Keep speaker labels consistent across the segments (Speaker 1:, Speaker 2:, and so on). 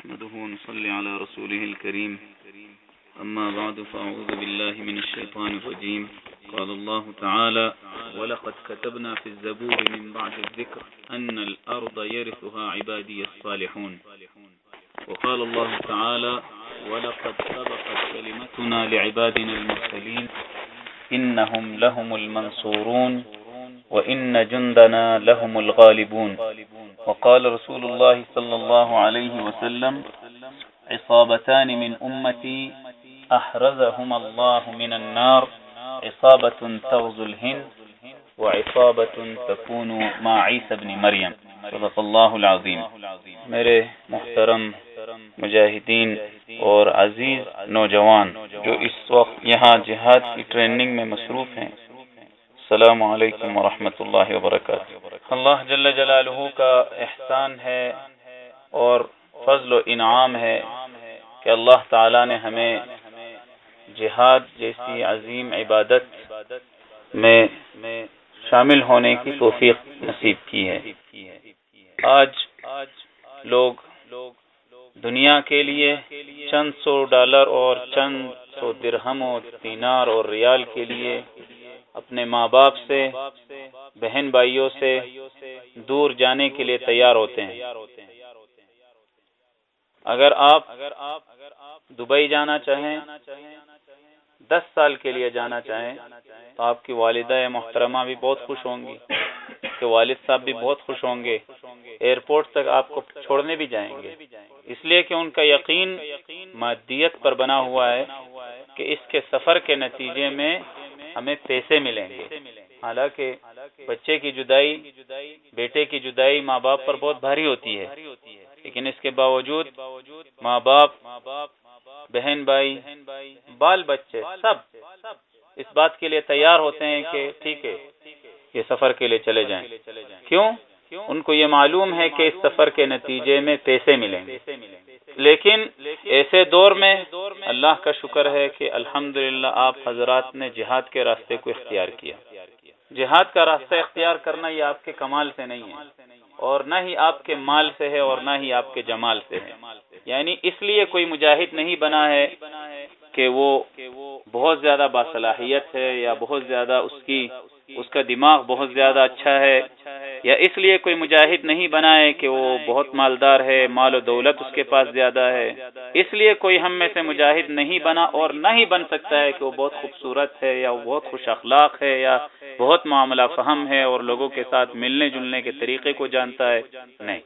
Speaker 1: نحمده ونصلي على رسوله الكريم أما بعد فأعوذ بالله من الشيطان الرجيم قال الله تعالى ولقد كتبنا في الزبور من بعد الذكر أن الأرض يرثها عبادي الصالحون وقال الله تعالى ولقد سبقت كلمتنا لعبادنا المرسلين إنهم لهم المنصورون وإن جندنا لهم الغالبون وقال رسول الله صلى الله عليه وسلم عصابتان من أمتي أحرزهما الله من النار عصابة تغزو الهند وعصابة تكون مع عيسى بن مريم صدق اللہ العظیم۔ میرے محترم مجاہدین اور عزیز نوجوان جو اس وقت یہاں جہاد کی ٹریننگ میں مصروف ہیں، السلام علیکم ورحمۃ اللہ وبرکاتہ۔ اللہ جل جلالہ کا احسان ہے اور فضل و انعام ہے کہ اللہ تعالی نے ہمیں جہاد جیسی عظیم عبادت میں شامل ہونے کی توفیق نصیب کی ہے۔ آج لوگ دنیا کے لیے چند سو ڈالر اور چند سو درہم اور دینار اور ریال کے لیے اپنے ماں باپ سے، بہن بھائیوں سے دور جانے کے لیے تیار ہوتے ہیں۔ اگر آپ دبئی جانا چاہیں، 10 سال کے لیے جانا چاہیں تو آپ کی والدہ محترمہ بھی بہت خوش ہوں گی، کہ والد صاحب بھی بہت خوش ہوں گے، ایئرپورٹ تک آپ کو چھوڑنے بھی جائیں گے، اس لیے کہ ان کا یقین مادیت پر بنا ہوا ہے کہ اس کے سفر کے نتیجے میں ہمیں پیسے ملیں گے۔ حالانکہ بچے کی جدائی، بیٹے کی جدائی ماں باپ پر بہت بھاری ہوتی ہے، لیکن اس کے باوجود ماں باپ، بہن بھائی، بال بچے سب اس بات کے لیے تیار ہوتے ہیں کہ ٹھیک ہے یہ سفر کے لیے چلے جائیں۔ کیوں؟ ان کو یہ معلوم ہے کہ اس سفر کے نتیجے میں پیسے ملیں گے۔ لیکن ایسے دور میں اللہ کا شکر ہے کہ الحمدللہ آپ حضرات نے جہاد کے راستے کو اختیار کیا۔ جہاد کا راستہ اختیار کرنا یہ آپ کے کمال سے نہیں ہے، اور نہ ہی آپ کے مال سے ہے، اور نہ ہی آپ کے جمال سے ہے۔ یعنی اس لیے کوئی مجاہد نہیں بنا ہے کہ وہ بہت زیادہ باصلاحیت ہے، یا بہت زیادہ اس کا دماغ بہت زیادہ اچھا ہے، یا اس لیے کوئی مجاہد نہیں بنا ہے کہ وہ بہت مالدار ہے، مال و دولت اس کے پاس زیادہ ہے۔ اس لیے کوئی ہم میں سے مجاہد نہیں بنا، اور نہ ہی بن سکتا ہے کہ وہ بہت خوبصورت ہے، یا وہ بہت خوش اخلاق ہے، یا بہت معاملہ فہم ہے اور لوگوں کے ساتھ ملنے جلنے کے طریقے کو جانتا ہے۔ نہیں،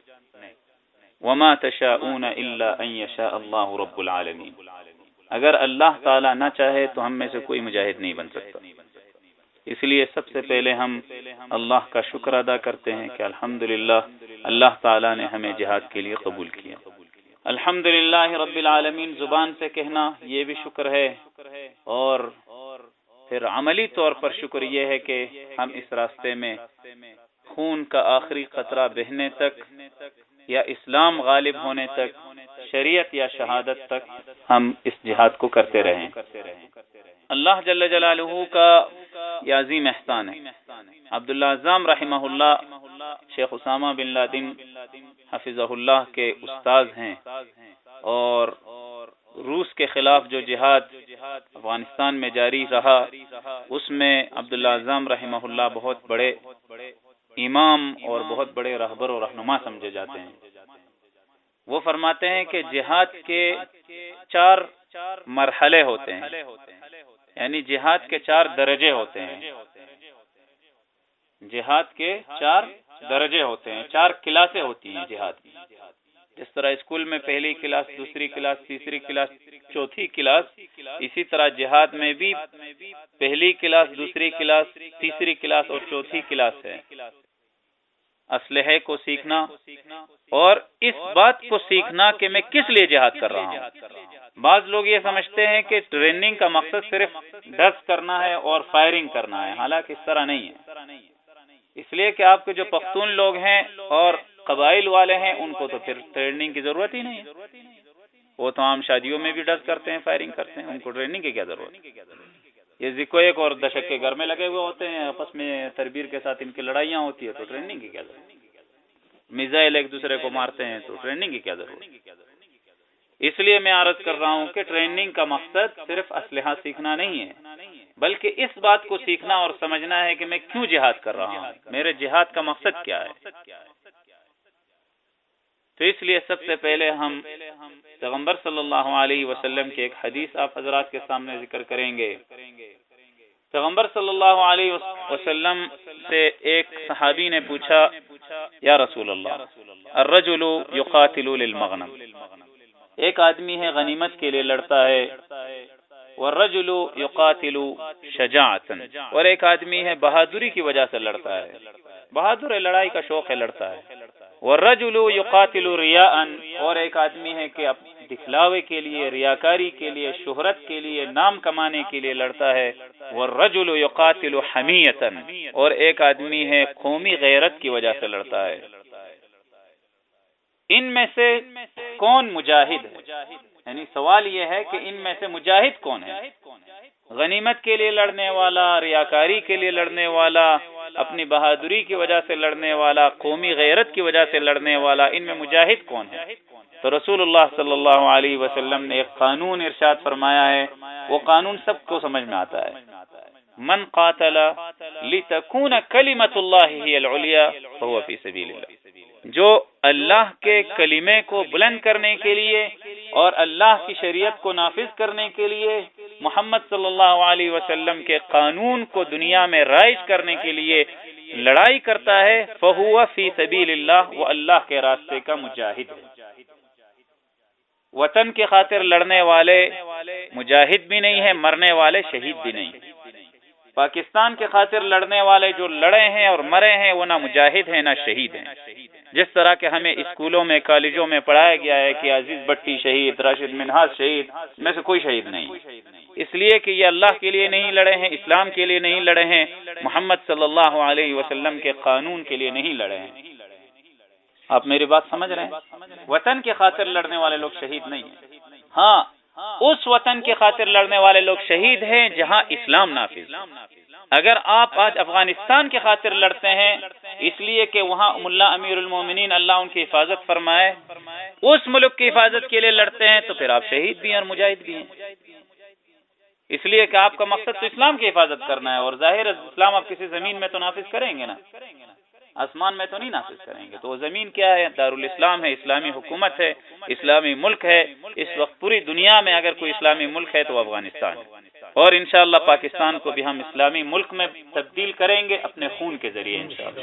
Speaker 1: وما تشاءون الا ان یشاء اللہ رب العالمین۔ اگر اللہ تعالی نہ چاہے تو ہم میں سے کوئی مجاہد نہیں بن سکتا۔ اس لیے سب سے پہلے ہم اللہ کا شکر ادا کرتے ہیں کہ الحمدللہ اللہ تعالی نے ہمیں جہاد کے لیے قبول کیا۔ الحمدللہ رب العالمین زبان سے کہنا یہ بھی شکر ہے، اور پھر عملی طور پر شکر یہ ہے کہ ہم اس راستے میں خون کا آخری قطرہ بہنے تک، یا اسلام غالب ہونے تک، شریعت یا شہادت تک ہم اس جہاد کو کرتے رہیں۔ اللہ جل جلالہ کا یہ عظیم احسان ہے۔ عبداللہ اعظم رحمہ اللہ شیخ اسامہ بن لادن حفظہ اللہ کے استاذ ہیں، اور روس کے خلاف جو جہاد افغانستان میں جاری رہا اس میں عبداللہ اعظم رحمہ اللہ بہت بڑے امام اور بہت بڑے رہبر و رہنما سمجھے جاتے ہیں۔ وہ فرماتے ہیں کہ جہاد کے 4 مرحلے ہوتے ہیں، یعنی جہاد کے 4 درجے ہوتے ہیں۔ جہاد کے 4 درجے ہوتے ہیں، 4 کلاسیں ہوتی ہیں جہاد کی۔ جس طرح اسکول میں پہلی کلاس، دوسری کلاس، تیسری کلاس، چوتھی کلاس، اسی طرح جہاد میں بھی پہلی کلاس، دوسری کلاس، تیسری کلاس اور چوتھی کلاس ہے۔ اسلحے کو سیکھنا، اور اس بات کو سیکھنا کہ میں کس لیے جہاد کر رہا ہوں۔ بعض لوگ یہ سمجھتے ہیں کہ ٹریننگ کا مقصد صرف ڈز کرنا ہے اور فائرنگ کرنا ہے، حالانکہ اس طرح نہیں ہے۔ اس لیے کہ آپ کے جو پختون لوگ ہیں اور قبائل والے ہیں ان کو تو پھر ٹریننگ کی ضرورت ہی نہیں ہے، وہ تو عام شادیوں میں بھی ڈز کرتے ہیں، فائرنگ کرتے ہیں، ان کو ٹریننگ کی کیا ضرورت ہے؟ یہ زکو ایک اور دشک کے گھر میں لگے ہوئے ہوتے ہیں، آپس میں تربیر کے ساتھ ان کی لڑائیاں ہوتی ہے، تو ٹریننگ کی کیا ضرورت؟ میزائل ایک دوسرے کو مارتے ہیں تو ٹریننگ کی کیا ضرورت؟ اس لیے میں عرض کر رہا ہوں کہ ٹریننگ کا مقصد صرف اسلحہ سیکھنا نہیں ہے، بلکہ اس بات کو سیکھنا اور سمجھنا ہے کہ میں کیوں جہاد کر رہا ہوں، میرے جہاد کا مقصد کیا ہے۔ تو اس لیے سب سے پہلے ہم پیغمبر صلی اللہ علیہ وسلم کی ایک حدیث آپ حضرات کے سامنے ذکر کریں گے۔ پیغمبر صلی اللہ علیہ وسلم سے ایک صحابی نے پوچھا، یا رسول اللہ، الرجل یقاتل للمغنم، ایک آدمی ہے غنیمت کے لیے لڑتا ہے، والرجل یقاتل شجاعتا، اور ایک آدمی ہے بہادری کی وجہ سے لڑتا ہے، بہادر ہے، لڑائی کا شوق ہے، لڑتا ہے، والرجل یقاتل ریاء، اور ایک آدمی ہے کہ دکھلاوے کے لیے، ریاکاری کے لیے، شہرت کے لیے، نام کمانے کے لیے لڑتا ہے، والرجل یقاتل حمیتا، اور ایک آدمی ہے قومی غیرت کی وجہ سے لڑتا ہے۔ ان میں سے کون مجاہد ہے؟ یعنی سوال یہ ہے کہ ان میں سے مجاہد کون ہے؟ غنیمت کے لیے لڑنے والا، ریاکاری کے لیے لڑنے والا، اپنی بہادری کی وجہ سے لڑنے والا، قومی غیرت کی وجہ سے لڑنے والا، ان میں مجاہد کون ہے؟ تو رسول اللہ صلی اللہ علیہ وسلم نے ایک قانون ارشاد فرمایا ہے، وہ قانون سب کو سمجھ میں آتا ہے، من قاتل لتکون کلمۃ اللہ ہی العلیٰ فہو فی سبیل اللہ، جو اللہ کے کلمے کو بلند کرنے کے لیے اور اللہ کی شریعت کو نافذ کرنے کے لیے، محمد صلی اللہ علیہ وسلم کے قانون کو دنیا میں رائج کرنے کے لیے لڑائی کرتا ہے، فہو فی سبیل اللہ، وہ اللہ کے راستے کا مجاہد ہے۔ وطن کی خاطر لڑنے والے مجاہد بھی نہیں ہیں، مرنے والے شہید بھی نہیں۔ پاکستان کے خاطر لڑنے والے جو لڑے ہیں اور مرے ہیں وہ نہ مجاہد ہیں نہ شہید ہیں۔ جس طرح کہ ہمیں اسکولوں میں، کالجوں میں پڑھایا گیا ہے کہ عزیز بٹی شہید، راشد منہاج شہید، میں سے کوئی شہید نہیں، اس لیے کہ یہ اللہ کے لیے نہیں لڑے ہیں، اسلام کے لیے نہیں لڑے ہیں، محمد صلی اللہ علیہ وسلم کے قانون کے لیے نہیں لڑے ہیں۔ آپ میری بات سمجھ رہے ہیں؟ وطن کی خاطر لڑنے والے لوگ شہید نہیں ہیں، ہاں اس وطن کی خاطر لڑنے والے لوگ شہید ہیں جہاں اسلام نافذ۔ اگر آپ آج افغانستان کی خاطر لڑتے ہیں اس لیے کہ وہاں ملا امیر المومنین اللہ ان کی حفاظت فرمائے، اس ملک کی حفاظت کے لیے لڑتے ہیں، تو پھر آپ شہید بھی ہیں اور مجاہد بھی ہیں، اس لیے کہ آپ کا مقصد تو اسلام کی حفاظت کرنا ہے، اور ظاہر اسلام آپ کسی زمین میں تو نافذ کریں گے نا، آسمان میں تو نہیں نافذ کریں گے۔ تو وہ زمین کیا ہے؟ دارالاسلام ہے، اسلامی حکومت ہے، اسلامی ملک ہے۔ اس وقت پوری دنیا میں اگر کوئی اسلامی ملک ہے تو وہ افغانستان ہے، اور انشاءاللہ پاکستان کو بھی ہم اسلامی ملک میں تبدیل کریں گے اپنے خون کے ذریعے انشاءاللہ۔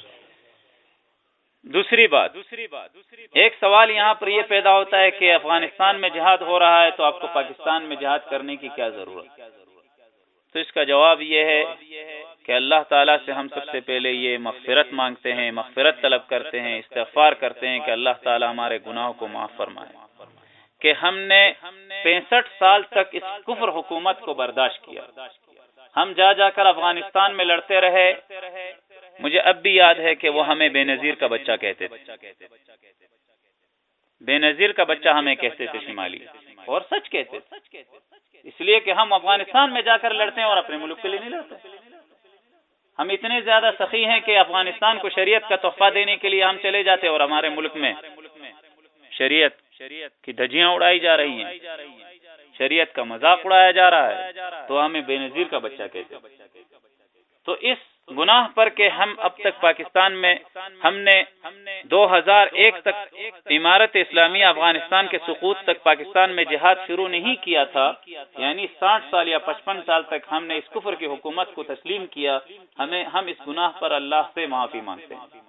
Speaker 1: دوسری بات، ایک سوال یہاں پر یہ پیدا ہوتا ہے کہ افغانستان میں جہاد ہو رہا ہے تو آپ کو پاکستان میں جہاد کرنے کی کیا ضرورت؟ تو اس کا جواب یہ ہے کہ اللہ تعالیٰ سے ہم سب سے پہلے یہ مغفرت مانگتے ہیں، مغفرت طلب کرتے ہیں، استغفار کرتے ہیں کہ اللہ تعالیٰ ہمارے گناہوں کو معاف فرمائے، کہ ہم نے 65 سال تک اس کفر حکومت کو برداشت کیا، ہم جا جا کر افغانستان میں لڑتے رہے۔ مجھے اب بھی یاد ہے کہ وہ ہمیں بے نظیر کا بچہ کہتے تھے، بے نظیر کا بچہ ہمیں کہتے تھے شمالی، اور سچ کہتے تھے، اس لیے کہ ہم افغانستان میں جا کر لڑتے ہیں اور اپنے ملک کے لیے نہیں لڑتے۔ ہم اتنے زیادہ سخی ہیں کہ افغانستان کو شریعت کا تحفہ دینے کے لیے ہم چلے جاتے اور ہمارے ملک میں شریعت کی دھجیاں اڑائی جا رہی ہیں، شریعت کا مذاق اڑایا جا رہا ہے، تو ہمیں بے نظیر کا بچہ کہتے ہیں۔ تو اس گناہ پر کہ ہم اب تک پاکستان میں ہم نے 2001 تک امارت اسلامیہ افغانستان کے سقوط تک پاکستان میں جہاد شروع نہیں کیا تھا، یعنی 60 سال یا 55 سال تک ہم نے اس کفر کی حکومت کو تسلیم کیا، ہم اس گناہ پر اللہ سے معافی مانگتے ہیں۔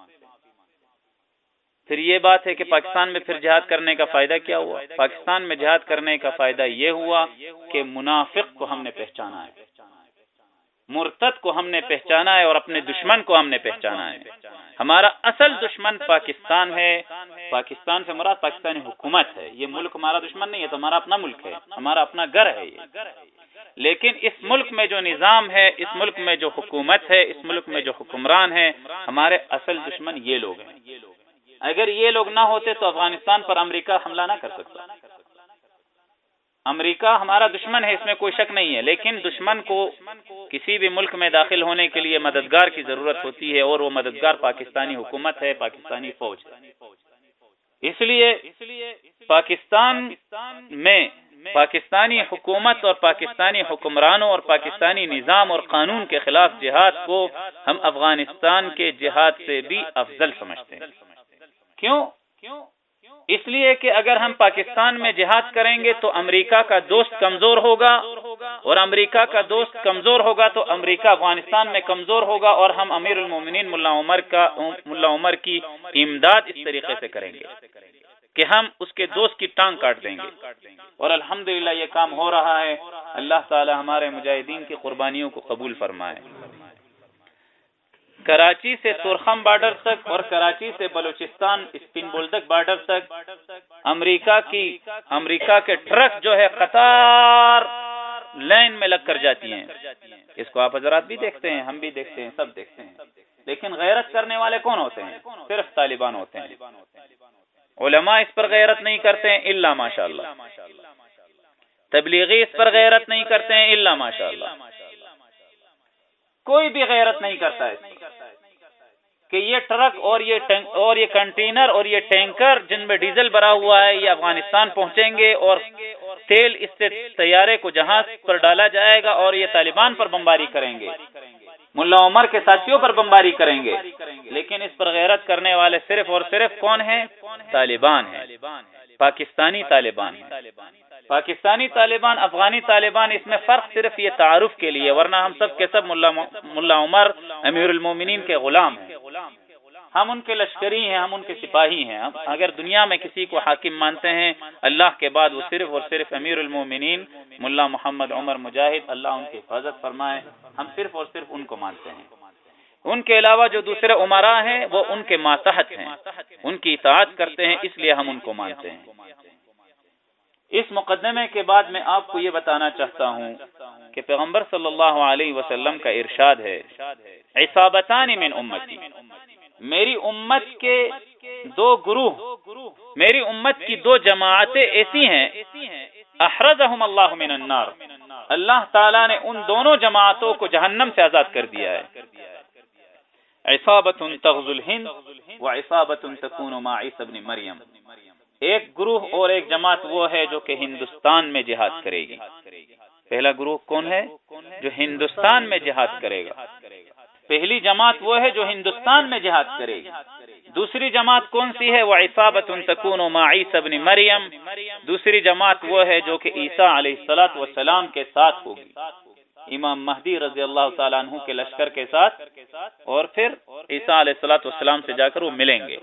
Speaker 1: پھر یہ بات ہے کہ پاکستان میں پھر جہاد کرنے کا فائدہ کیا ہوا؟ پاکستان میں جہاد کرنے کا فائدہ یہ ہوا کہ منافق کو ہم نے پہچانا ہے، مرتد کو ہم نے پہچانا ہے، اور اپنے دشمن کو ہم نے پہچانا ہے۔ ہمارا اصل دشمن پاکستان ہے، پاکستان سے مراد پاکستانی حکومت ہے، یہ ملک ہمارا دشمن نہیں ہے، تو ہمارا اپنا ملک ہے، ہمارا اپنا گھر ہے یہ۔ لیکن اس ملک میں جو نظام ہے، اس ملک میں جو حکومت ہے، اس ملک میں جو حکمران ہیں، ہمارے اصل دشمن یہ لوگ ہیں۔ اگر یہ لوگ نہ ہوتے تو افغانستان پر امریکہ حملہ نہ کر سکتا۔ امریکہ ہمارا دشمن ہے، اس میں کوئی شک نہیں ہے، لیکن دشمن کو کسی بھی ملک میں داخل ہونے کے لیے مددگار کی ضرورت ہوتی ہے، اور وہ مددگار پاکستانی حکومت ہے، پاکستانی فوج ہے۔ اس لیے پاکستان میں پاکستانی حکومت اور پاکستانی حکمرانوں اور پاکستانی نظام اور قانون کے خلاف جہاد کو ہم افغانستان کے جہاد سے بھی افضل سمجھتے ہیں۔ کیوں؟ اس لیے کہ اگر ہم پاکستان میں جہاد کریں گے تو امریکہ کا دوست کمزور ہوگا، اور امریکہ کا دوست کمزور ہوگا تو امریکہ افغانستان میں کمزور ہوگا، اور ہم امیر المومنین ملا عمر کی امداد اس طریقے سے کریں گے کہ ہم اس کے دوست کی ٹانگ کاٹ دیں گے، اور الحمدللہ یہ کام ہو رہا ہے۔ اللہ تعالی ہمارے مجاہدین کی قربانیوں کو قبول فرمائے۔ کراچی سے تورخم بارڈر تک اور کراچی سے بلوچستان اسپن بولدک بارڈر تک امریکہ کے ٹرک جو ہے قطار لائن میں لگ کر جاتی ہیں۔ اس کو آپ حضرات بھی دیکھتے ہیں، ہم بھی دیکھتے ہیں، سب دیکھتے ہیں، لیکن غیرت کرنے والے کون ہوتے ہیں؟ صرف طالبان ہوتے ہیں۔ علماء اس پر غیرت نہیں کرتے ہیں الا ماشاءاللہ، تبلیغی اس پر غیرت نہیں کرتے ہیں الا ماشاءاللہ، کوئی بھی غیرت نہیں کرتا ہے کہ یہ ٹرک اور یہ کنٹینر اور یہ ٹینکر جن میں ڈیزل بھرا ہوا ہے یہ افغانستان پہنچیں گے اور تیل اس سے طیارے کو جہاز پر ڈالا جائے گا اور یہ طالبان پر بمباری کریں گے، ملا عمر کے ساتھیوں پر بمباری کریں گے۔ لیکن اس پر غیرت کرنے والے صرف اور صرف کون ہیں؟ طالبان ہیں، پاکستانی طالبان ہیں۔ پاکستانی طالبان، افغانی طالبان، اس میں فرق صرف یہ تعارف کے لیے، ورنہ ہم سب کے سب ملا عمر امیر المومنین کے غلام ہیں، ہم ان کے لشکری ہیں، ہم ان کے سپاہی ہیں۔ اگر دنیا میں کسی کو حاکم مانتے ہیں اللہ کے بعد وہ صرف اور صرف امیر المومنین ملا محمد عمر مجاہد، اللہ ان کی حفاظت فرمائے، ہم صرف اور صرف ان کو مانتے ہیں۔ ان کے علاوہ جو دوسرے امراء ہیں وہ ان کے ماتحت ہیں، ان کی اطاعت کرتے ہیں، اس لیے ہم ان کو مانتے ہیں۔ اس مقدمے کے بعد میں آپ کو یہ بتانا چاہتا ہوں کہ پیغمبر صلی اللہ علیہ وسلم کا ارشاد ہے، عصابتان من امتی، میری امت کے دو گروہ، میری امت کی دو جماعتیں ایسی ہیں، احرزہم اللہ من النار، اللہ تعالیٰ نے ان دونوں جماعتوں کو جہنم سے آزاد کر دیا ہے۔ عصابۃ تغزو الہند وعصابۃ تکون مع عیسی ابن مریم، ایک گروہ اور ایک جماعت وہ ہے جو کہ ہندوستان میں جہاد کرے گی۔ پہلا گروہ کون ہے؟ جو ہندوستان میں جہاد کرے گا۔ پہلی جماعت وہ ہے جو ہندوستان میں جہاد کرے گی۔ دوسری جماعت کون سی ہے؟ وعصابۃ تکون مع عیسی ابن مریم، دوسری جماعت وہ ہے جو کہ عیسیٰ علیہ الصلوۃ والسلام کے ساتھ ہوگی، امام مہدی رضی اللہ تعالیٰ عنہ کے لشکر کے ساتھ، اور پھر عیسیٰ علیہ الصلوۃ والسلام سے جا کر وہ ملیں گے۔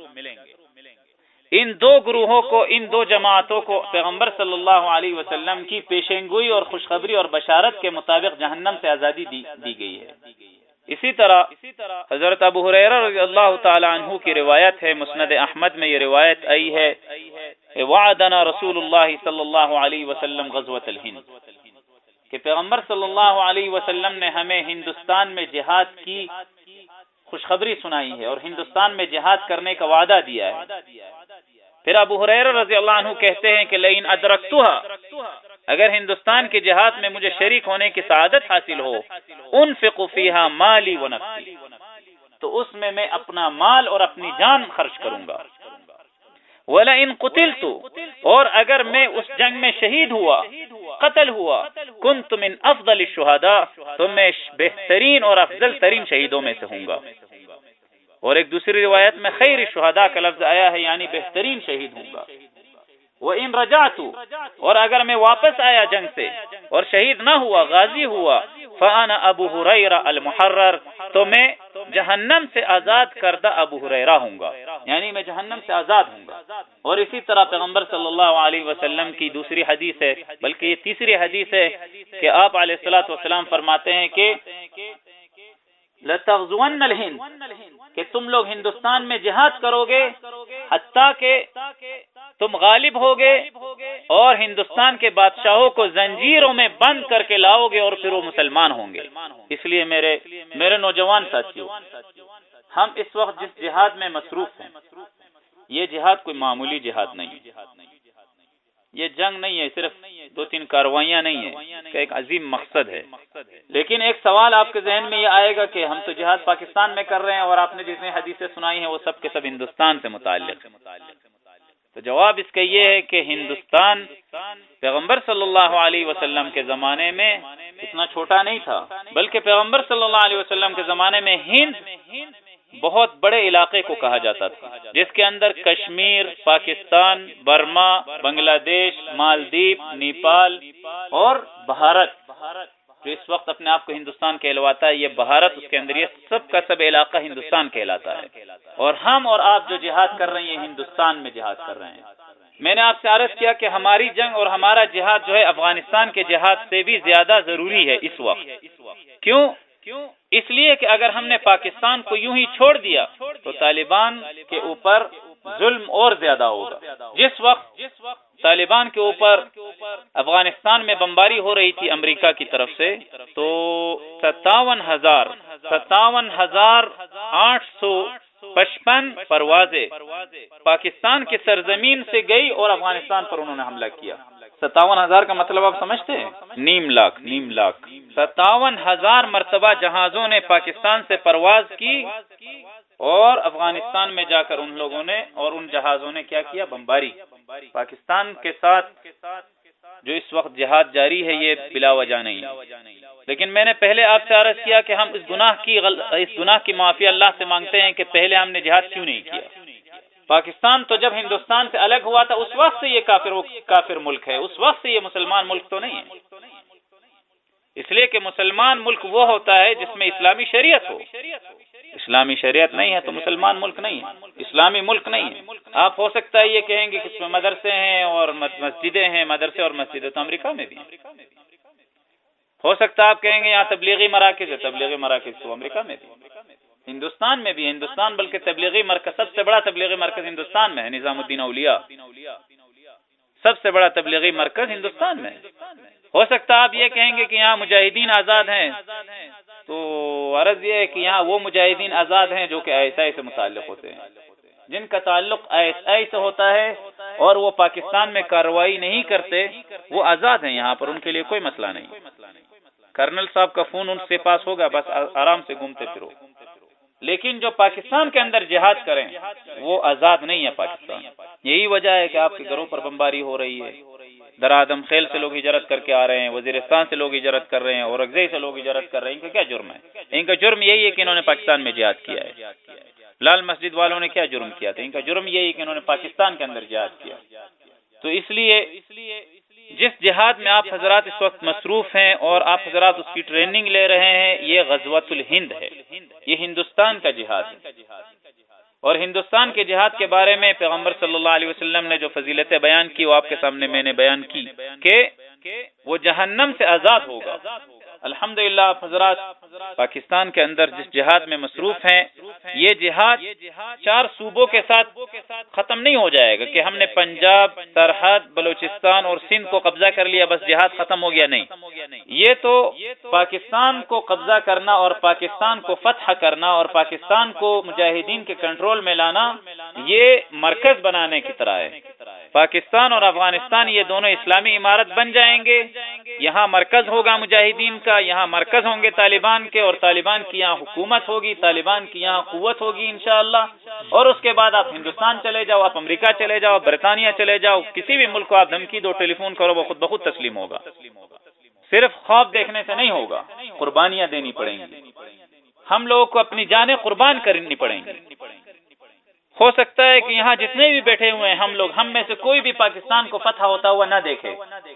Speaker 1: ان دو گروہوں کو، ان دو جماعتوں کو پیغمبر صلی اللہ علیہ وسلم کی پیشنگوئی اور خوشخبری اور بشارت کے مطابق جہنم سے آزادی دی گئی ہے۔ اسی طرح حضرت ابو ہریرہ رضی اللہ تعالی عنہ کی روایت ہے، مسند احمد میں یہ روایت آئی ہے، وعدنا رسول اللہ صلی اللہ علیہ وسلم غزوۃ الہند، کہ پیغمبر صلی اللہ علیہ وسلم نے ہمیں ہندوستان میں جہاد کی خوشخبری سنائی ہے اور ہندوستان میں جہاد کرنے کا وعدہ دیا ہے۔ پھر ابو ہریرہ رضی اللہ عنہ کہتے ہیں کہ لئن ادرکتها، اگر ہندوستان کے جہاد میں مجھے شریک ہونے کی سعادت حاصل ہو، انفق فیہا مالی و نفسی، تو اس میں اپنا مال اور اپنی جان خرچ کروں گا۔ وَلَئِن قُتِلْتُ، اور اگر میں اس جنگ میں شہید ہوا، قتل ہوا، كنت من افضل الشہداء، تو میں بہترین اور افضل ترین شہیدوں میں سے ہوں گا۔ اور ایک دوسری روایت میں خیر الشہداء کا لفظ آیا ہے، یعنی بہترین شہید ہوں گا۔ وَإِن رَجَعْتُ، اور اگر میں واپس آیا جنگ سے اور شہید نہ ہوا، غازی ہوا، فَأَنَا أَبُو هُرَيْرَةَ الْمُحَرَّرُ، تو میں جہنم سے آزاد کردہ ابو ہریرہ ہوں گا، یعنی میں جہنم سے آزاد ہوں گا۔ اور اسی طرح پیغمبر صلی اللہ علیہ وسلم کی دوسری حدیث ہے، بلکہ یہ تیسری حدیث ہے، کہ آپ علیہ الصلوۃ والسلام فرماتے ہیں کہ لَتَغْزُوَنَّ الْهِنْدَ، کہ تم لوگ ہندوستان میں جہاد کرو گے حتیٰ کہ تم غالب ہوگے اور ہندوستان کے بادشاہوں کو زنجیروں میں بند کر کے لاؤ گے اور پھر وہ مسلمان ہوں گے۔ اس لیے میرے نوجوان ساتھیوں، ہم اس وقت جس جہاد میں مصروف ہیں، یہ جہاد کوئی معمولی جہاد نہیں ہے، یہ جنگ نہیں ہے، صرف 2-3 کاروائیاں نہیں ہیں، اس کا ایک عظیم مقصد ہے۔ لیکن ایک سوال آپ کے ذہن میں یہ آئے گا کہ ہم تو جہاد پاکستان میں کر رہے ہیں اور آپ نے جتنی حدیثیں سنائی ہیں وہ سب کے سب ہندوستان سے متعلق ہیں۔ تو جواب اس کا یہ ہے کہ ہندوستان پیغمبر صلی اللہ علیہ وسلم کے زمانے میں اتنا چھوٹا نہیں تھا، بلکہ پیغمبر صلی اللہ علیہ وسلم کے زمانے میں ہند بہت بڑے علاقے کو کہا جاتا تھا، جس کے اندر کشمیر، پاکستان، برما، بنگلہ دیش، مالدیپ، نیپال اور بھارت، جو اس وقت اپنے آپ کو ہندوستان کہلواتا ہے، یہ بھارت اس کے اندر، یہ سب کا سب علاقہ ہندوستان کہلاتا ہے۔ اور ہم اور آپ جو جہاد کر رہے ہیں، ہندوستان میں جہاد کر رہے ہیں۔ میں نے آپ سے عرض کیا کہ ہماری جنگ اور ہمارا جہاد جو ہے افغانستان کے جہاد سے بھی زیادہ ضروری ہے اس وقت۔ کیوں؟ اس لیے کہ اگر ہم نے پاکستان کو یوں ہی چھوڑ دیا تو طالبان کے اوپر ظلم اور زیادہ ہوگا۔ جس وقت طالبان کے اوپر افغانستان میں بمباری ہو رہی تھی امریکہ کی طرف سے، تو 57,855 پروازیں پاکستان کی سرزمین سے گئی اور افغانستان پر انہوں نے حملہ کیا۔ 57,000 کا مطلب آپ سمجھتے ہیں؟ نیم لاکھ 57,000 مرتبہ جہازوں نے پاکستان سے پرواز کی اور افغانستان میں جا کر ان لوگوں نے اور ان جہازوں نے کیا کیا؟ بمباری۔ پاکستان کے ساتھ جو اس وقت جہاد جاری ہے یہ بلا وجہ نہیں ہے۔ لیکن میں نے پہلے آپ سے عرض کیا کہ ہم اس گناہ کی معافی اللہ سے مانگتے ہیں کہ پہلے ہم نے جہاد کیوں نہیں کیا۔ پاکستان تو جب ہندوستان سے الگ ہوا تھا اس وقت سے یہ کافر ملک ہے، اس وقت سے یہ مسلمان ملک تو نہیں ہے۔ اس لیے کہ مسلمان ملک وہ ہوتا ہے جس میں اسلامی شریعت ہو۔ اسلامی شریعت نہیں ہے تو مسلمان ملک نہیں ہے، اسلامی ملک نہیں ہے۔ آپ ہو سکتا ہے یہ کہیں گے کہ اس میں مدرسے ہیں اور مسجدیں ہیں، مدرسے اور مسجدیں تو امریکہ میں بھی ہیں۔ ہو سکتا ہے آپ کہیں گے یہاں تبلیغی مراکز ہے، تبلیغی مراکز تو امریکہ میں بھی، ہندوستان میں بھی، ہندوستان بلکہ تبلیغی مرکز، سب سے بڑا تبلیغی مرکز ہندوستان میں ہے، نظام الدین اولیاء، سب سے بڑا تبلیغی مرکز ہندوستان میں ہے۔ ہو سکتا ہے آپ یہ کہیں گے کہ یہاں مجاہدین آزاد ہیں، تو عرض یہ ہے کہ یہاں وہ مجاہدین آزاد ہیں جو کہ ISI سے متعلق ہوتے ہیں، جن کا تعلق ISI سے ہوتا ہے اور وہ پاکستان میں کارروائی نہیں کرتے، وہ آزاد ہیں، یہاں پر ان کے لیے کوئی مسئلہ نہیں۔ کرنل صاحب کا فون ان سے پاس ہوگا، بس آرام سے گھومتے پھرو۔ لیکن جو پاکستان کے اندر جہاد کریں وہ آزاد نہیں ہے پاکستان۔ یہی وجہ ہے کہ آپ کے گھروں پر بمباری ہو رہی ہے، درآدم خیل سے لوگ ہجرت کر کے آ رہے ہیں، وزیرستان سے لوگ ہجرت کر رہے ہیں، اورکزئی سے لوگ ہجرت کر رہے ہیں۔ ان کا کیا جرم ہے؟ ان کا جرم یہی ہے کہ انہوں نے پاکستان میں جہاد کیا ہے۔ لال مسجد والوں نے کیا جرم کیا تھا؟ ان کا جرم یہی ہے کہ انہوں نے پاکستان کے اندر جہاد کیا۔ تو اس لیے جس جہاد میں آپ حضرات اس وقت مصروف ہیں اور آپ حضرات اس کی ٹریننگ لے رہے ہیں، یہ غزوۃ الہند ہے، یہ ہندوستان کا جہاد ہے۔ اور ہندوستان کے جہاد کے بارے میں پیغمبر صلی اللہ علیہ وسلم نے جو فضیلتیں بیان کی وہ آپ کے سامنے میں نے بیان کی کہ وہ جہنم سے آزاد ہوگا۔ الحمدللہ آپ حضرات پاکستان کے اندر جس جہاد میں مصروف ہیں، یہ جہاد 4 صوبوں کے ساتھ ختم نہیں ہو جائے گا کہ ہم نے پنجاب، سرحد، بلوچستان اور سندھ کو قبضہ کر لیا بس جہاد ختم ہو گیا، نہیں۔ یہ تو پاکستان کو قبضہ کرنا اور پاکستان کو فتح کرنا اور پاکستان کو مجاہدین کے کنٹرول میں لانا، یہ مرکز بنانے کی طرح ہے۔ پاکستان اور افغانستان یہ دونوں اسلامی عمارت بن جائیں گے، یہاں مرکز ہوگا مجاہدین کا، یہاں مرکز ہوں گے طالبان کے، اور طالبان کی یہاں حکومت ہوگی، طالبان کی یہاں قوت ہوگی انشاءاللہ۔ اور اس کے بعد آپ ہندوستان چلے جاؤ، آپ امریکہ چلے جاؤ، برطانیہ چلے جاؤ، کسی بھی ملک کو آپ دھمکی دو، ٹیلی فون کرو، وہ خود بخود تسلیم ہوگا۔ صرف خواب دیکھنے سے نہیں ہوگا، قربانیاں دینی پڑیں گی، ہم لوگوں کو اپنی جانیں قربان کرنی پڑیں گی۔ ہو سکتا ہے کہ یہاں جتنے بھی بیٹھے ہوئے ہیں ہم میں سے کوئی بھی پاکستان کو فتح ہوتا ہوا نہ دیکھے،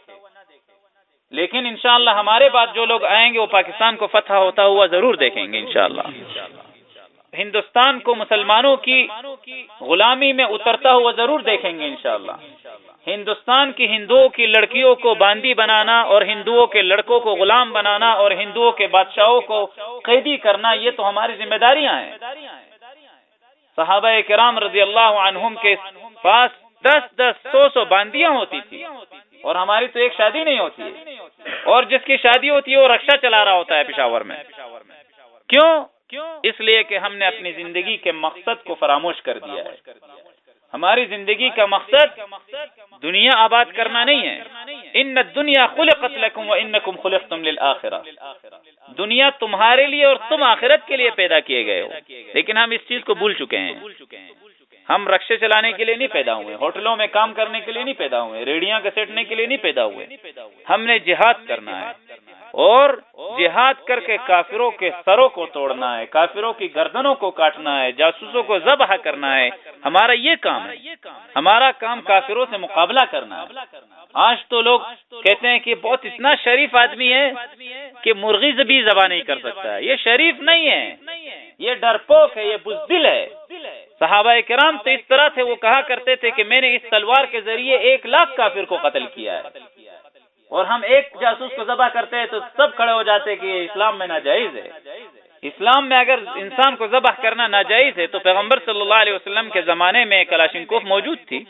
Speaker 1: لیکن انشاءاللہ ہمارے بعد جو لوگ آئیں گے وہ پاکستان کو فتح ہوتا ہوا ضرور دیکھیں گے انشاءاللہ۔ ہندوستان کو مسلمانوں کی غلامی میں اترتا ہوا ضرور دیکھیں گے انشاءاللہ۔ ہندوستان کی ہندوؤں کی لڑکیوں کو باندی بنانا اور ہندوؤں کے لڑکوں کو غلام بنانا اور ہندوؤں کے بادشاہوں کو قیدی کرنا، یہ تو ہماری ذمہ داریاں ہیں۔ صحابہ کرام رضی اللہ عنہم کے پاس 10 100 باندیاں ہوتی تھی، اور ہماری تو ایک شادی نہیں ہوتی ہے، اور جس کی شادی ہوتی ہے وہ رکشہ چلا رہا ہوتا ہے پشاور میں۔ کیوں؟ اس لیے کہ ہم نے اپنی زندگی کے مقصد کو فراموش کر دیا ہے۔ ہماری زندگی کا مقصد دنیا آباد کرنا نہیں ہے۔ ان الدنیا خلقت لکم وانکم خلقتم للآخرہ، دنیا تمہارے لیے اور تم آخرت کے لیے پیدا کیے گئے ہو، لیکن ہم اس چیز کو بھول چکے ہیں۔ ہم رکشے چلانے کے لیے نہیں پیدا ہوئے، ہوٹلوں میں کام کرنے کے لیے نہیں پیدا ہوئے، ریڑیاں گھسیٹنے کے لیے نہیں پیدا ہوئے. ہم نے جہاد کرنا ہے، اور جہاد کر کے کافروں کے سروں کو توڑنا ہے، کافروں کی گردنوں کو کاٹنا ہے، جاسوسوں کو ذبح کرنا ہے. ہمارا یہ کام ہے. ہمارا کام کافروں سے مقابلہ کرنا ہے. آج تو لوگ کہتے ہیں کہ بہت اتنا شریف آدمی ہے کہ مرغی بھی ذبح نہیں کر سکتا ہے. یہ شریف نہیں ہے، یہ ڈرپوک ہے، یہ بزدل ہے. صحابہ کرام تو اس طرح تھے، وہ کہا کرتے تھے کہ میں نے اس تلوار کے ذریعے 1,00,000 کافر کو قتل کیا ہے، اور ہم ایک جاسوس کو ذبح کرتے ہیں تو سب کھڑے ہو جاتے کہ یہ اسلام میں ناجائز ہے. اسلام میں اگر انسان کو ذبح کرنا ناجائز ہے تو پیغمبر صلی اللہ علیہ وسلم کے زمانے میں کلاشنکوف موجود تھی،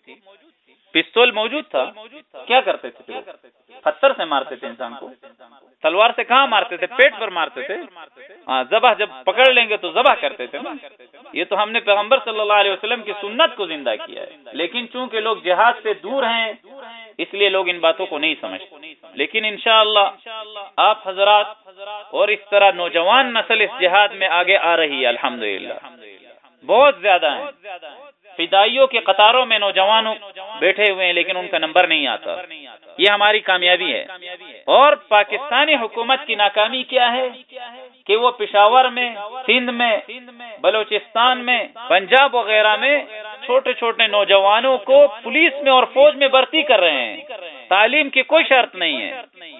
Speaker 1: پستول موجود تھا. کیا کرتے تھے؟ پتھر سے مارتے تھے انسان کو، تلوار سے کہاں مارتے تھے؟ پیٹ پر مارتے تھے. ہاں، ذبح جب پکڑ لیں گے تو ذبح کرتے تھے نا. یہ تو ہم نے پیغمبر صلی اللہ علیہ وسلم کی سنت کو زندہ کیا ہے. لیکن چونکہ لوگ جہاد سے دور ہیں اس لیے لوگ ان باتوں کو نہیں سمجھتے. لیکن انشاءاللہ آپ حضرات اور اس طرح نوجوان نسل اس جہاد میں آگے آ رہی ہے. الحمدللہ بہت زیادہ ہیں. فدائیوں کے قطاروں میں نوجوانوں بیٹھے ہوئے ہیں لیکن ان کا نمبر نہیں آتا. یہ ہماری کامیابی ہے. اور پاکستانی حکومت کی ناکامی کیا ہے کہ وہ پشاور میں، سندھ میں، بلوچستان میں، پنجاب وغیرہ میں چھوٹے چھوٹے نوجوانوں کو پولیس میں اور فوج میں بھرتی کر رہے ہیں. تعلیم کی کوئی شرط نہیں ہے،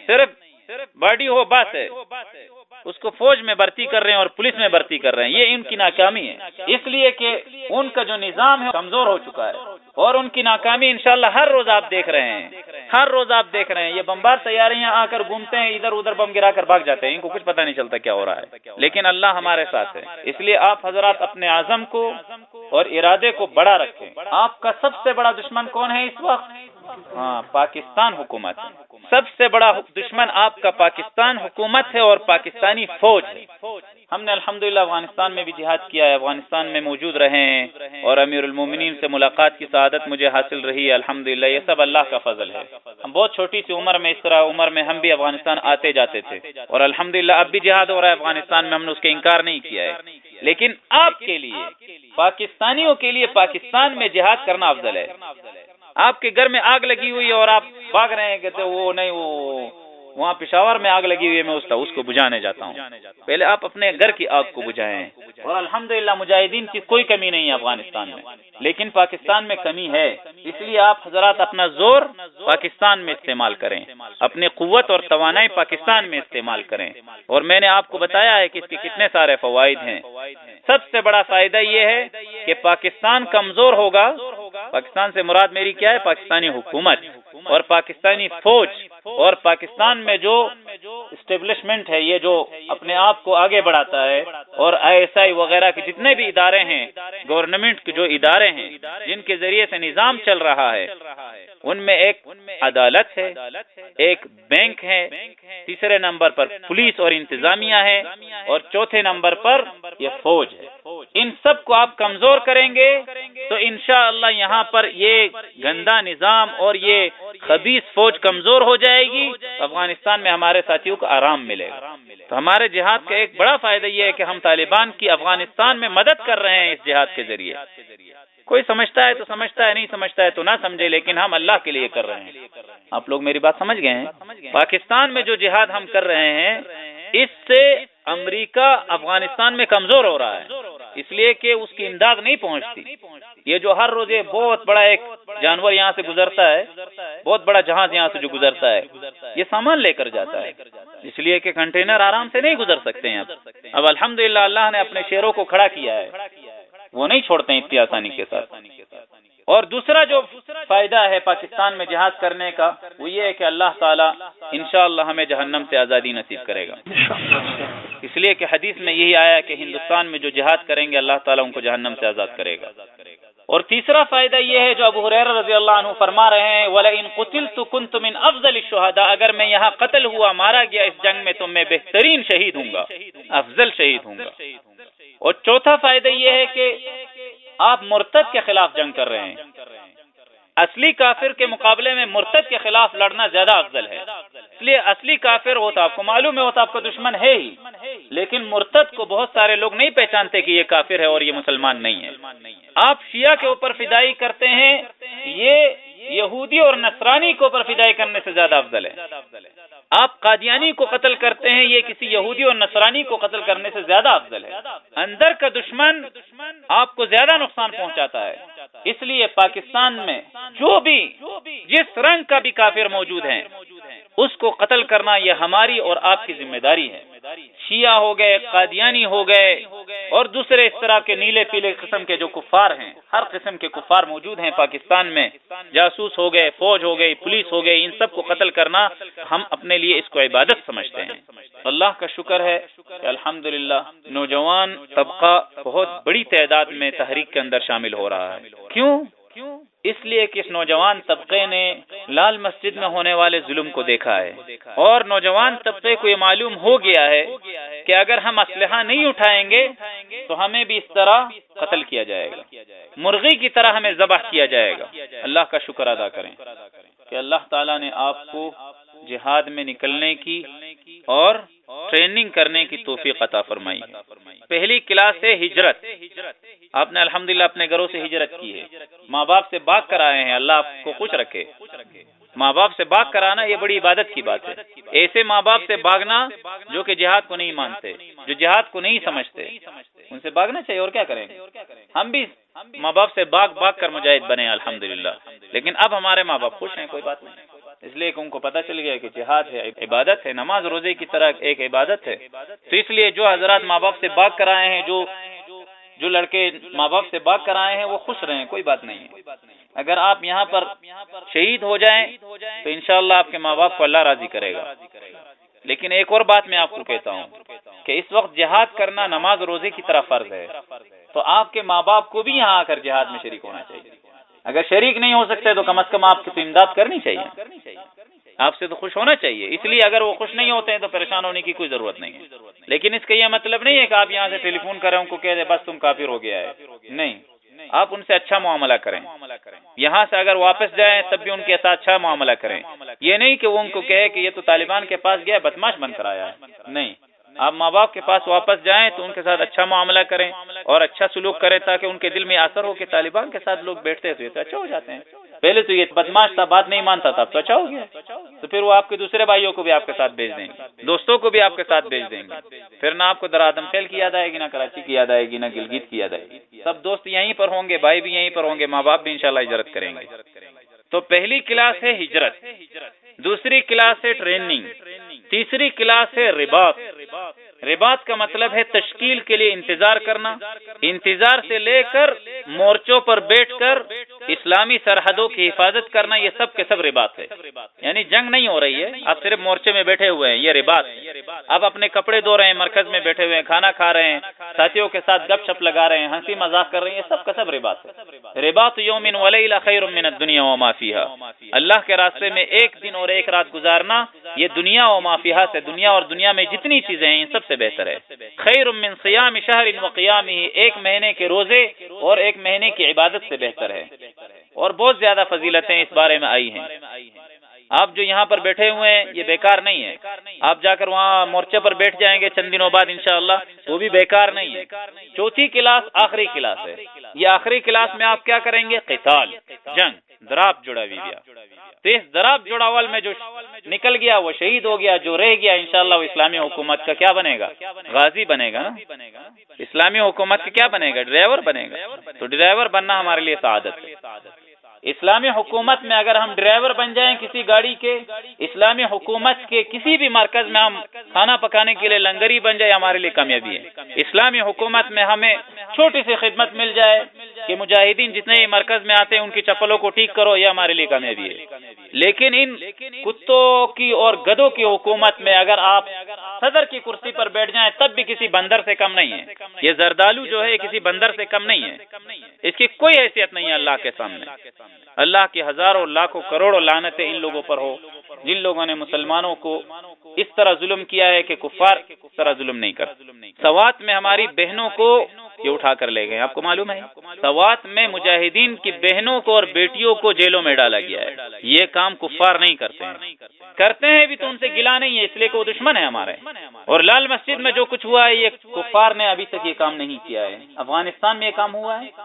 Speaker 1: صرف باڈی ہو بس ہے، اس کو فوج میں بھرتی کر رہے ہیں اور پولیس میں بھرتی کر رہے ہیں. یہ ان کی ناکامی ہے، اس لیے کہ ان کا جو نظام ہے کمزور ہو چکا ہے. اور ان کی ناکامی انشاءاللہ ہر روز آپ دیکھ رہے ہیں، ہر روز آپ دیکھ رہے ہیں. یہ بمبار طیاریاں آ کر گھومتے ہیں، ادھر ادھر بم گرا کر بھاگ جاتے ہیں، ان کو کچھ پتہ نہیں چلتا کیا ہو رہا ہے. لیکن اللہ ہمارے ساتھ ہے. اس لیے آپ حضرات اپنے عزم کو اور ارادے کو بڑا رکھیں. آپ کا سب سے بڑا دشمن کون ہے اس وقت؟ ہاں، پاکستان حکومت. سب سے بڑا دشمن آپ کا پاکستان حکومت ہے اور پاکستانی فوج ہے. ہم نے الحمدللہ افغانستان میں بھی جہاد کیا ہے، افغانستان میں موجود رہے ہیں اور امیر المومنین سے ملاقات کی سعادت مجھے حاصل رہی ہے. الحمدللہ یہ سب اللہ کا فضل ہے. ہم بہت چھوٹی سی عمر میں، اس طرح عمر میں ہم بھی افغانستان آتے جاتے تھے، اور الحمدللہ اب بھی جہاد ہو رہا ہے افغانستان میں، ہم نے اس کے انکار نہیں کیا ہے. لیکن آپ کے لیے، پاکستانیوں کے لیے پاکستان میں جہاد کرنا افضل ہے. آپ کے گھر میں آگ لگی ہوئی ہے اور آپ بھاگ رہے ہیں، کہتے وہ نہیں، وہ وہاں پشاور میں آگ لگی ہوئی ہے، میں اس کو بجھانے جاتا ہوں. پہلے آپ اپنے گھر کی آگ کو بجھائیں. اور الحمدللہ مجاہدین کی کوئی کمی نہیں ہے افغانستان میں، لیکن پاکستان میں کمی ہے. اس لیے آپ حضرات اپنا زور پاکستان میں استعمال کریں، اپنی قوت اور توانائی پاکستان میں استعمال کریں. اور میں نے آپ کو بتایا ہے کہ اس کے کتنے سارے فوائد ہیں. سب سے بڑا فائدہ یہ ہے کہ پاکستان کمزور ہوگا. پاکستان سے مراد میری کیا ہے؟ پاکستانی حکومت اور پاکستانی فوج، اور پاکستان میں جو اسٹیبلشمنٹ ہے، یہ جو اپنے آپ کو آگے بڑھاتا ہے، اور ISI وغیرہ کے جتنے بھی ادارے ہیں، گورنمنٹ کے جو ادارے ہیں جن کے ذریعے سے نظام چل رہا ہے، ان میں ایک عدالت ہے، ایک بینک ہے، تیسرے نمبر پر پولیس اور انتظامیہ ہے، اور چوتھے نمبر پر یہ فوج ہے. ان سب کو آپ کمزور کریں گے تو انشاءاللہ یہاں پر یہ گندا نظام اور یہ خبیث فوج کمزور ہو جائے گی. افغانستان میں ہمارے ساتھیوں کو آرام ملے گا. تو ہمارے جہاد کا ایک بڑا فائدہ یہ ہے کہ ہم طالبان کی افغانستان میں مدد کر رہے ہیں اس جہاد کے ذریعے. کوئی سمجھتا ہے تو سمجھتا ہے، نہیں سمجھتا ہے تو نہ سمجھے، لیکن ہم اللہ کے لیے کر رہے ہیں. آپ لوگ میری بات سمجھ گئے ہیں؟ پاکستان میں جو جہاد ہم کر رہے ہیں اس سے امریکہ افغانستان میں کمزور ہو رہا ہے، اس لیے کہ اس کی امداد نہیں پہنچتی. یہ جو ہر روز یہ بہت بڑا ایک جانور یہاں سے گزرتا ہے، بہت بڑا جہاز یہاں سے جو گزرتا ہے، یہ سامان لے کر جاتا ہے، اس لیے کہ کنٹینر آرام سے نہیں گزر سکتے ہیں. اب الحمدللہ اللہ نے اپنے شیروں کو کھڑا کیا ہے، وہ نہیں چھوڑتے ہیں اتنی آسانی کے ساتھ. اور دوسرا جو فائدہ ہے پاکستان میں جہاد کرنے کا، وہ یہ ہے کہ اللہ تعالیٰ انشاءاللہ ہمیں جہنم سے آزادی نصیب کرے گا. اس لیے کہ حدیث میں یہی آیا کہ ہندوستان میں جو جہاد کریں گے اللہ تعالیٰ ان کو جہنم سے آزاد کرے گا. اور تیسرا فائدہ یہ ہے جو ابو ہریرہ رضی اللہ عنہ فرما رہے ہیں، وَلَئِن قُتِلْتُ كُنْتُ مِنْ أَفْضَلِ الشُّهَدَاء، اگر میں یہاں قتل ہوا، مارا گیا اس جنگ میں، تو میں بہترین شہید ہوں گا، افضل شہید ہوں گا. اور چوتھا فائدہ یہ ہے کہ آپ مرتد کے خلاف جنگ کر رہے ہیں. اصلی کافر کے مقابلے میں مرتد کے خلاف لڑنا زیادہ افضل ہے. اس لیے اصلی کافر ہوتا، آپ کو معلوم ہے ہوتا آپ کا دشمن ہے ہی، لیکن مرتد کو بہت سارے لوگ نہیں پہچانتے کہ یہ کافر ہے اور یہ مسلمان نہیں ہے. آپ شیعہ کے اوپر فدائی کرتے ہیں، یہ یہودی اور نصرانی کے اوپر فدائی کرنے سے زیادہ افضل ہے۔ آپ قادیانی کو قتل کرتے ہیں، یہ کسی یہودی اور نصرانی کو قتل کرنے سے زیادہ افضل ہے۔ اندر کا دشمن آپ کو زیادہ نقصان پہنچاتا ہے۔ اس لیے پاکستان میں جو بھی جس رنگ کا بھی کافر موجود ہے، اس کو قتل کرنا یہ ہماری اور آپ کی ذمہ داری ہے۔ شیعہ ہو گئے، قادیانی ہو گئے، اور دوسرے اس طرح کے نیلے پیلے قسم کے جو کفار ہیں، ہر قسم کے کفار موجود ہیں پاکستان میں، جاسوس ہو گئے، فوج ہو گئی، پولیس ہو گئی، ان سب کو قتل کرنا ہم اپنے لیے اس کو عبادت سمجھتے ہیں۔ اللہ کا شکر ہے کہ الحمدللہ نوجوان طبقہ بہت بڑی تعداد میں تحریک کے اندر شامل ہو رہا ہے۔ کیوں؟ اس لیے کہ اس نوجوان طبقے نے لال مسجد میں ہونے والے ظلم کو دیکھا ہے، اور نوجوان طبقے کو یہ معلوم ہو گیا ہے کہ اگر ہم اسلحہ نہیں اٹھائیں گے تو ہمیں بھی اس طرح قتل کیا جائے گا، مرغی کی طرح ہمیں ذبح کیا جائے گا۔ اللہ کا شکر ادا کریں کہ اللہ تعالیٰ نے آپ کو جہاد میں نکلنے کی اور ٹریننگ کرنے کی توفیق عطا فرمائی۔ پہلی کلاس ہے ہجرت۔ آپ نے الحمدللہ اپنے گھروں سے ہجرت کی ہے، ماں باپ سے بھاگ کر آئے ہیں، اللہ آپ کو خوش رکھے۔ ماں باپ سے بھاگ کر آنا یہ بڑی عبادت کی بات ہے۔ ایسے ماں باپ سے بھاگنا جو کہ جہاد کو نہیں مانتے، جو جہاد کو نہیں سمجھتے، ان سے بھاگنا چاہیے، اور کیا کریں گے؟ ہم بھی ماں باپ سے بھاگ کر مجاہد بنے الحمدللہ، لیکن اب ہمارے ماں باپ خوش ہیں، کوئی بات نہیں، اس لیے کہ ان کو پتہ چل گیا کہ جہاد ہے، عبادت ہے، نماز روزے کی طرح ایک عبادت ہے۔ تو اس لیے جو حضرات ماں باپ سے بھاگ کر آئے ہیں، جو لڑکے ماں باپ سے بھاگ کر آئے ہیں، وہ خوش رہیں، کوئی بات نہیں ہے۔ اگر آپ یہاں پر شہید ہو جائیں تو انشاءاللہ آپ کے ماں باپ کو اللہ راضی کرے گا۔ لیکن ایک اور بات میں آپ کو کہتا ہوں کہ اس وقت جہاد کرنا نماز روزے کی طرح فرض ہے، تو آپ کے ماں باپ کو بھی یہاں آ کر جہاد میں شریک ہونا چاہیے۔ اگر شریک نہیں ہو سکتے تو کم از کم آپ کی تو امداد کرنی چاہیے، آپ سے تو خوش ہونا چاہیے۔ اس لیے اگر وہ خوش نہیں ہوتے ہیں تو پریشان ہونے کی کوئی ضرورت نہیں ہے۔ لیکن اس کا یہ مطلب نہیں ہے کہ آپ یہاں سے ٹیلی فون کریں، ان کو کہہ دیں بس تم کافر ہو گیا ہے، نہیں، آپ ان سے اچھا معاملہ کریں۔ یہاں سے اگر واپس جائیں تب بھی ان کے ساتھ اچھا معاملہ کریں، یہ نہیں کہ وہ ان کو کہے کہ یہ تو طالبان کے پاس گیا بدماش بن کر آیا ہے، نہیں، آپ ماں باپ کے پاس واپس جائیں تو ان کے ساتھ اچھا معاملہ کریں اور اچھا سلوک کریں، تاکہ ان کے دل میں اثر ہو کہ طالبان کے ساتھ لوگ بیٹھتے ہیں تو یہ تو اچھا ہو جاتے ہیں۔ پہلے تو یہ بدماش تھا، بات نہیں مانتا تھا، اب تو اچھا ہو گیا، تو پھر وہ آپ کے دوسرے بھائیوں کو بھی آپ کے ساتھ بھیج دیں گے، دوستوں کو بھی آپ کے ساتھ بھیج دیں گے، پھر نہ آپ کو درآدم خیل کی یاد آئے گی، نہ کراچی کی یاد آئے گی، نہ گلگت کی یاد آئے گی۔ سب دوست یہیں پر ہوں گے، بھائی بھی یہیں پر ہوں گے، ماں باپ بھی انشاءاللہ ہجرت کریں گے۔ تو پہلی کلاس ہے ہجرت، دوسری کلاس ہے ٹریننگ، تیسری کلاس ہے رباط۔ رباط کا مطلب ہے تشکیل کے لیے انتظار کرنا، انتظار سے لے کر مورچوں پر بیٹھ کر اسلامی سرحدوں کی حفاظت کرنا، یہ سب کے سب رباط ہے۔ یعنی جنگ نہیں ہو رہی ہے، آپ صرف مورچے میں بیٹھے ہوئے ہیں، یہ رباط ہے۔ آپ اپنے کپڑے دھو رہے ہیں، مرکز میں بیٹھے ہوئے ہیں، کھانا کھا رہے ہیں، ساتھیوں کے ساتھ گپ شپ لگا رہے ہیں، ہنسی مذاق کر رہے ہیں، یہ سب کا سب رباط ہے۔ رباط یوم ولیلہ خیر من الدنیا وما فیہا، اللہ کے راستے میں ایک دن اور ایک رات گزارنا یہ دنیا وما فیہا سے، دنیا اور دنیا میں جتنی چیزیں ہیں ان سب سے بہتر ہے۔ خیر من صیام شہر وقیامہ، ایک مہینے کے روزے اور ایک مہینے کی عبادت سے بہتر ہے، اور بہت زیادہ فضیلتیں اس بارے میں آئی ہیں۔ آپ جو یہاں پر بیٹھے ہوئے ہیں یہ بیکار نہیں ہے، آپ جا کر وہاں مورچے پر بیٹھ جائیں گے چند دنوں بعد انشاءاللہ، وہ بھی بیکار نہیں ہے۔ چوتھی کلاس آخری کلاس ہے، یہ آخری کلاس میں آپ کیا کریں گے؟ قتال، جنگ، ضراب جڑاوی گیا۔ تو اس ضراب جڑاول میں جو نکل گیا وہ شہید ہو گیا، جو رہ گیا انشاءاللہ وہ اسلامی حکومت کا کیا بنے گا؟ غازی بنے گا نا۔ اسلامی حکومت کا کیا بنے گا؟ ڈرائیور بنے گا۔ تو ڈرائیور بننا ہمارے لیے سعادت ہے۔ اسلامی حکومت میں اگر ہم ڈرائیور بن جائیں کسی گاڑی کے، اسلامی حکومت کے کسی بھی مرکز میں ہم کھانا پکانے کے لیے لنگری بن جائے، ہمارے لیے کامیابی ہے۔ اسلامی حکومت میں ہمیں چھوٹی سی خدمت مل جائے کہ مجاہدین جتنے ہی مرکز میں آتے ہیں ان کی چپلوں کو ٹھیک کرو، یہ ہمارے لیے کامیابی ہے۔ لیکن ان کتوں کی اور گدھوں کی حکومت میں اگر آپ صدر کی کرسی پر بیٹھ جائیں تب بھی کسی بندر سے کم نہیں ہے۔ یہ زردالو جو ہے کسی بندر سے کم نہیں ہے، اس کی کوئی حیثیت نہیں ہے اللہ کے سامنے۔ اللہ کی ہزاروں لاکھوں کروڑوں لعنتیں ان لوگوں پر ہو جن لوگوں نے مسلمانوں کو اس طرح ظلم کیا ہے کہ کفار اس طرح ظلم نہیں کر۔ سوات میں ہماری بہنوں کو یہ اٹھا کر لے گئے، آپ کو معلوم ہے سوات میں مجاہدین کی بہنوں کو اور بیٹیوں کو جیلوں میں ڈالا گیا ہے۔ یہ کام کفار نہیں کرتے ہیں، کرتے ہیں بھی تو ان سے گلا نہیں ہے، اس لیے کہ وہ دشمن ہے ہمارے۔ اور لال مسجد میں جو کچھ ہوا ہے یہ کفار نے ابھی تک یہ کام نہیں کیا ہے۔ افغانستان میں یہ کام ہوا ہے،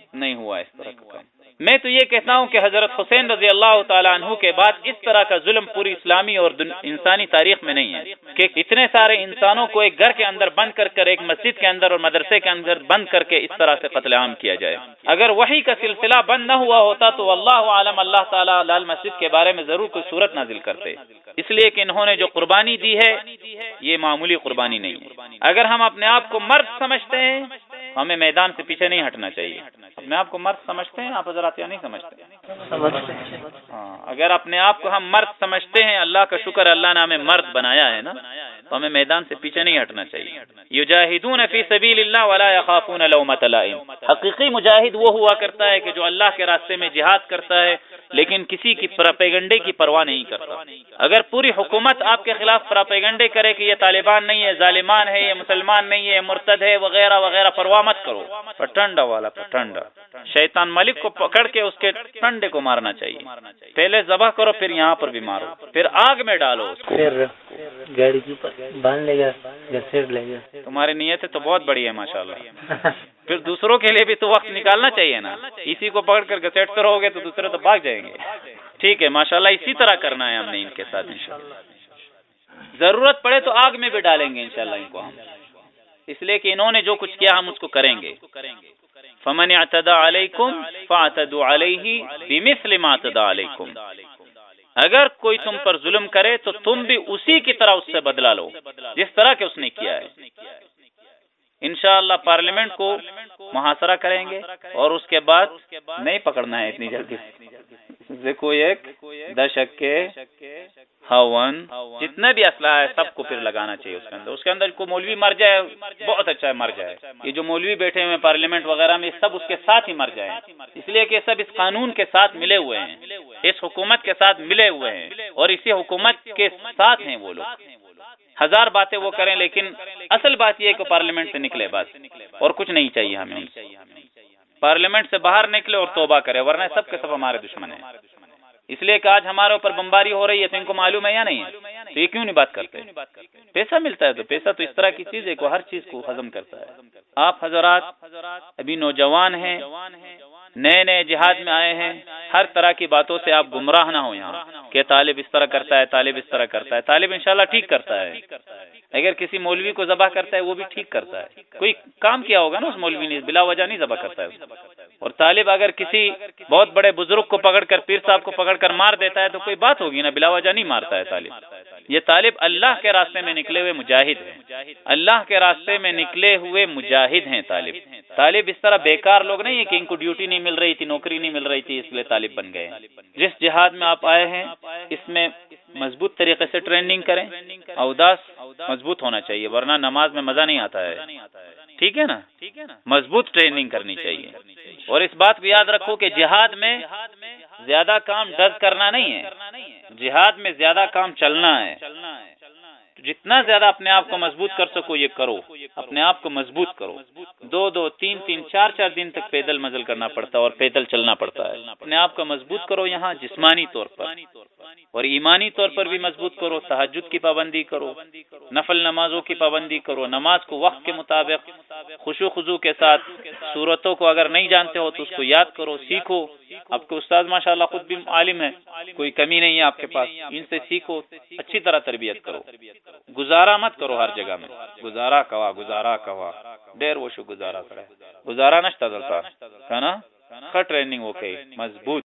Speaker 1: نہیں ہوا اس طرح کا کام۔ میں تو یہ کہتا ہوں کہ حضرت حسین رضی اللہ تعالیٰ عنہ کے بعد اس طرح کا ظلم پوری اسلامی اور انسانی تاریخ میں نہیں ہے کہ اتنے سارے انسانوں کو ایک گھر کے اندر بند کر ایک مسجد کے اندر اور مدرسے کے اندر بند کر کے اس طرح سے قتل عام کیا جائے۔ اگر وحی کا سلسلہ بند نہ ہوا ہوتا تو اللہ عالم اللہ تعالیٰ لال مسجد کے بارے میں ضرور کوئی صورت نازل کرتے، اس لیے کہ انہوں نے جو قربانی دی ہے یہ معمولی قربانی نہیں ہے۔ اگر ہم اپنے آپ کو مرد سمجھتے ہیں ہمیں میدان سے پیچھے نہیں ہٹنا چاہیے۔ اپنے آپ کو مرد سمجھتے ہیں آپ حضرات یا نہیں سمجھتے؟ ہاں، اگر اپنے آپ کو ہم مرد سمجھتے ہیں، اللہ کا شکر اللہ نے ہمیں مرد بنایا ہے نا، تو ہمیں میدان سے پیچھے نہیں ہٹنا چاہیے۔ یجاہدون فی سبیل اللہ ولا یخافون لومۃ لائم۔ حقیقی مجاہد وہ ہوا کرتا ہے کہ جو اللہ کے راستے میں جہاد کرتا ہے لیکن کسی کی پروپیگنڈے کی پرواہ نہیں کرتا۔ اگر پوری حکومت آپ کے خلاف پروپیگنڈے کرے کہ یہ طالبان نہیں ہے، ظالمان ہے، یہ مسلمان نہیں ہے، مرتد ہے وغیرہ وغیرہ، پرواہ مت کرو۔ پٹنڈا والا پٹنڈا، شیطان ملک کو پکڑ کے اس کے ٹنڈے کو مارنا چاہیے۔ پہلے ذبح کرو، پھر یہاں پر بھی مارو، پھر آگ میں ڈالو اس کو،
Speaker 2: پھر گاڑی کے اوپر باندھ لے گا، گھسیٹ لے گا۔
Speaker 1: تمہاری نیتیں تو بہت بڑی ہے ماشاءاللہ۔ پھر دوسروں کے لیے بھی تو وقت نکالنا چاہیے نا، اسی کو پکڑ کر گھسیٹتے رہو گے تو دوسرے تو بھاگ جائیں گے۔ ٹھیک ہے ماشاءاللہ، اسی طرح کرنا ہے ہم نے ان کے ساتھ انشاءاللہ۔ ضرورت پڑے تو آگ میں بھی ڈالیں گے انشاءاللہ ان کو ہم، اس لیے کہ انہوں نے جو کچھ کیا ہم اس کو کریں گے۔ فمن اعتدى علیکم فاعتدوا علیہ بمثل ما اعتدى علیکم۔ اگر کوئی تم پر ظلم کرے تو تم بھی اسی کی طرح اس سے بدلہ لو جس طرح کہ اس نے کیا ہے۔ انشاءاللہ پارلیمنٹ کو محاصرہ کریں گے اور اس کے بعد نہیں پکڑنا ہے اتنی جلدی سے، کوئی ایک دشکے ہون جتنا بھی اسلحہ ہے سب کو پھر لگانا چاہیے اس کے اندر کوئی مولوی مر جائے بہت اچھا ہے، مر جائے۔ یہ جو مولوی بیٹھے ہوئے ہیں پارلیمنٹ وغیرہ میں سب اس کے ساتھ ہی مر جائیں، اس لیے کہ سب اس قانون کے ساتھ ملے ہوئے ہیں، اس حکومت کے ساتھ ملے ہوئے ہیں اور اسی حکومت کے ساتھ ہیں وہ لوگ۔ ہزار باتیں وہ کریں لیکن اصل بات یہ ہے کہ پارلیمنٹ سے نکلے بس، اور کچھ نہیں چاہیے ہمیں۔ پارلیمنٹ سے باہر نکلے اور توبہ کرے، ورنہ سب کے سب ہمارے دشمن ہیں۔ اس لیے کہ آج ہمارے اوپر بمباری ہو رہی ہے تو ان کو معلوم ہے یا نہیں ہے، تو یہ کیوں نہیں بات کرتے؟ پیسہ ملتا ہے تو پیسہ تو اس طرح کی چیز ہے کہ ہر چیز کو ہضم کرتا ہے۔ آپ حضرات ابھی نوجوان ہیں، نئے نئے جہاد میں آئے ہیں، ہر طرح کی باتوں سے آپ گمراہ نہ ہو یہاں کہ طالب اس طرح کرتا ہے، طالب اس طرح کرتا ہے۔ طالب انشاءاللہ ٹھیک کرتا ہے، اگر کسی مولوی کو ذبح کرتا ہے وہ بھی ٹھیک کرتا ہے، کوئی کام کیا ہوگا نا اس مولوی نے، بلا وجہ نہیں ذبح کرتا ہے اس کو۔ اور طالب اگر کسی بہت بڑے بزرگ کو پکڑ کر، پیر صاحب کو پکڑ کر مار دیتا ہے تو کوئی بات ہوگی نا، بلا وجہ نہیں مارتا ہے طالب۔ یہ طالب اللہ کے راستے میں نکلے ہوئے مجاہد ہیں، اللہ کے راستے میں نکلے ہوئے مجاہد ہیں طالب۔ طالب اس طرح بیکار لوگ نہیں ہیں کہ ان کو ڈیوٹی نہیں مل رہی تھی، نوکری نہیں مل رہی تھی اس لیے طالب بن گئے۔ جس جہاد میں آپ آئے ہیں اس میں مضبوط طریقے سے ٹریننگ کریں، اوداس مضبوط ہونا چاہیے، ورنہ نماز میں مزہ نہیں آتا ہے۔ ٹھیک ہے نا، مضبوط ٹریننگ کرنی چاہیے۔ اور اس بات کو یاد رکھو کہ جہاد میں زیادہ کام ڈز کرنا نہیں ہے، جہاد میں زیادہ کام چلنا ہے۔ جتنا زیادہ اپنے آپ کو مضبوط کر سکو یہ کرو، اپنے آپ کو مضبوط کرو۔ 2-2 3-3 4-4 دن تک پیدل مزل کرنا پڑتا ہے اور پیدل چلنا پڑتا ہے۔ اپنے آپ کو مضبوط کرو یہاں جسمانی طور پر، اور ایمانی طور پر بھی مضبوط کرو۔ تہجد کی پابندی کرو، نفل نمازوں کی پابندی کرو، نماز کو وقت کے مطابق خشوع خضوع کے ساتھ، صورتوں کو اگر نہیں جانتے ہو تو اس کو یاد کرو، سیکھو۔ آپ کے استاد ماشاءاللہ خود بھی عالم ہے، کوئی کمی نہیں ہے آپ کے پاس، ان سے سیکھو، اچھی طرح تربیت کرو۔ گزارا مت کرو ہر جگہ میں، گزارا کوا دیر وہ شو گزارا کرے، گزارا نشتا دلتا ہے نا، کا ٹریننگ اوکے مضبوط